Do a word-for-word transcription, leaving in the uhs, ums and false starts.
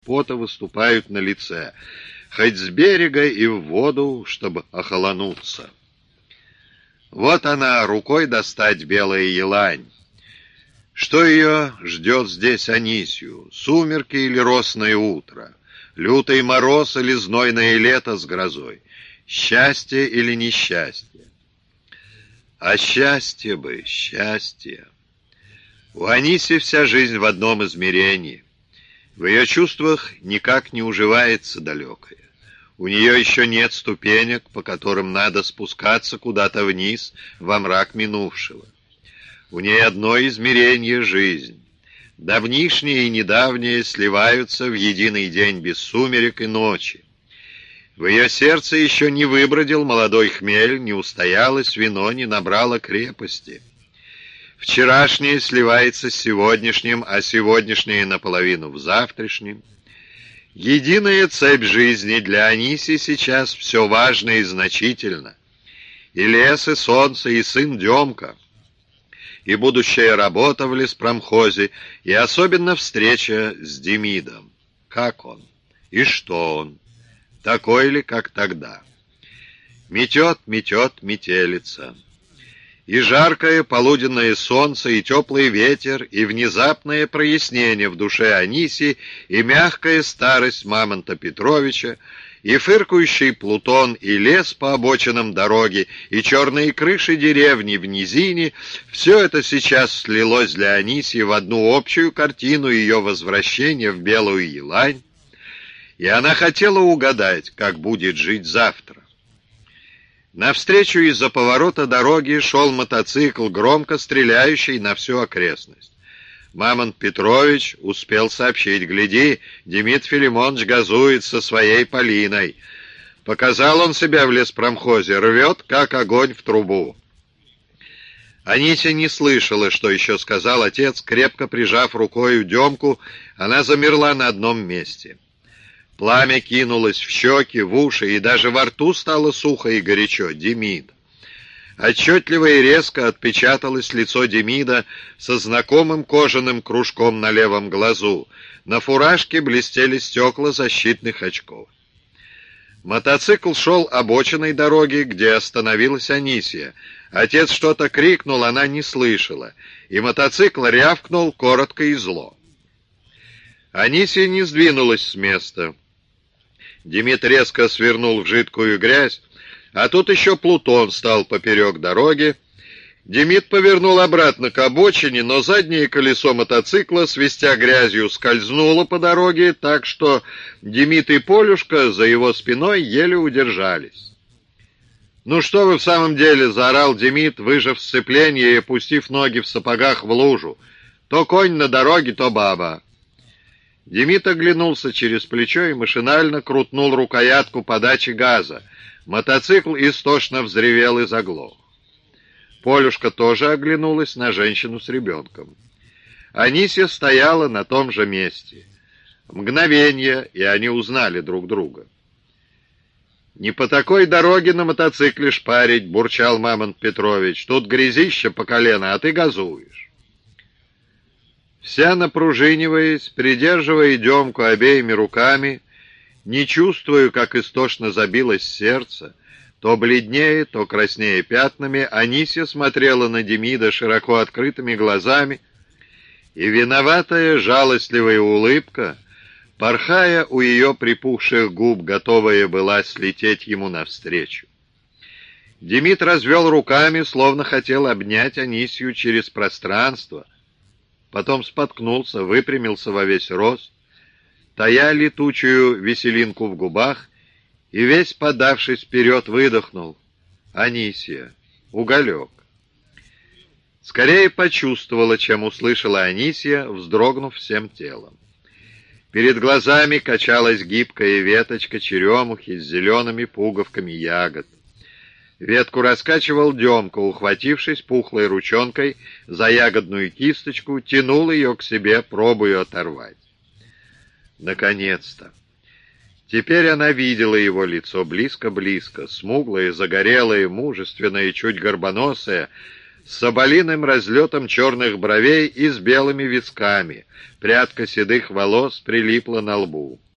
пота выступают на лице, хоть с берега и в воду, чтобы охолонуться. Вот она, рукой достать белая елань. Что ее ждет здесь Анисью? Сумерки или росное утро? Лютый мороз или знойное лето с грозой? Счастье или несчастье? А счастье бы, счастье. У Аниси вся жизнь в одном измерении. В ее чувствах никак не уживается далекое. У нее еще нет ступенек, по которым надо спускаться куда-то вниз, во мрак минувшего. У ней одно измерение — жизнь. Давнишнее и недавнее сливаются в единый день без сумерек и ночи. В ее сердце еще не выбродил молодой хмель, не устоялось вино, не набрало крепости. Вчерашнее сливается с сегодняшним, а сегодняшнее наполовину в завтрашнем. Единая цепь жизни для Аниси сейчас все важно и значительно. И лес, и солнце, и сын Демка, и будущая работа в леспромхозе, и особенно встреча с Демидом. Как он? И что он? Такой ли, как тогда? Метет, метет метелица. И жаркое полуденное солнце, и теплый ветер, и внезапное прояснение в душе Аниси, и мягкая старость Мамонта Петровича, и фыркающий Плутон, и лес по обочинам дороги, и черные крыши деревни в низине — все это сейчас слилось для Анисии в одну общую картину ее возвращения в Белую Елань, и она хотела угадать, как будет жить завтра. Навстречу из-за поворота дороги шел мотоцикл, громко стреляющий на всю окрестность. Мамонт Петрович успел сообщить: «Гляди, Демид Филимонович газует со своей Полиной». Показал он себя в леспромхозе, рвет, как огонь в трубу. Анися не слышала, что еще сказал отец. Крепко прижав рукою Демку, она замерла на одном месте. Пламя кинулось в щеки, в уши, и даже во рту стало сухо и горячо. Демид. Отчетливо и резко отпечаталось лицо Демида со знакомым кожаным кружком на левом глазу. На фуражке блестели стекла защитных очков. Мотоцикл шел обочиной дороги, где остановилась Анисия. Отец что-то крикнул, она не слышала, и мотоцикл рявкнул коротко и зло. Анисия не сдвинулась с места. Демид резко свернул в жидкую грязь, а тут еще Плутон стал поперек дороги. Демид повернул обратно к обочине, но заднее колесо мотоцикла, свистя грязью, скользнуло по дороге, так что Демид и Полюшка за его спиной еле удержались. «Ну что вы в самом деле?» — заорал Демид, выжав сцепление и опустив ноги в сапогах в лужу. «То конь на дороге, то баба». Демид оглянулся через плечо и машинально крутнул рукоятку подачи газа. Мотоцикл истошно взревел и заглох. Полюшка тоже оглянулась на женщину с ребенком. Анисия стояла на том же месте. Мгновение, и они узнали друг друга. «Не по такой дороге на мотоцикле шпарить», — бурчал Мамонт Петрович. «Тут грязище по колено, а ты газуешь». Вся напружиниваясь, придерживая Демку обеими руками, не чувствуя, как истошно забилось сердце, то бледнее, то краснее пятнами, Анисия смотрела на Демида широко открытыми глазами, и виноватая жалостливая улыбка, порхая у ее припухших губ, готовая была слететь ему навстречу. Демид развел руками, словно хотел обнять Анисию через пространство, потом споткнулся, выпрямился во весь рост, тая летучую веселинку в губах, и весь, подавшись вперед, выдохнул: «Анисия, уголек». Скорее почувствовала, чем услышала Анисия, вздрогнув всем телом. Перед глазами качалась гибкая веточка черемухи с зелеными пуговками ягод. Ветку раскачивал Демка, ухватившись пухлой ручонкой за ягодную кисточку, тянул ее к себе, пробуя оторвать. Наконец-то! Теперь она видела его лицо близко-близко, смуглое, загорелое, мужественное, чуть горбоносое, с соболиным разлетом черных бровей и с белыми висками. Прядка седых волос прилипла на лбу.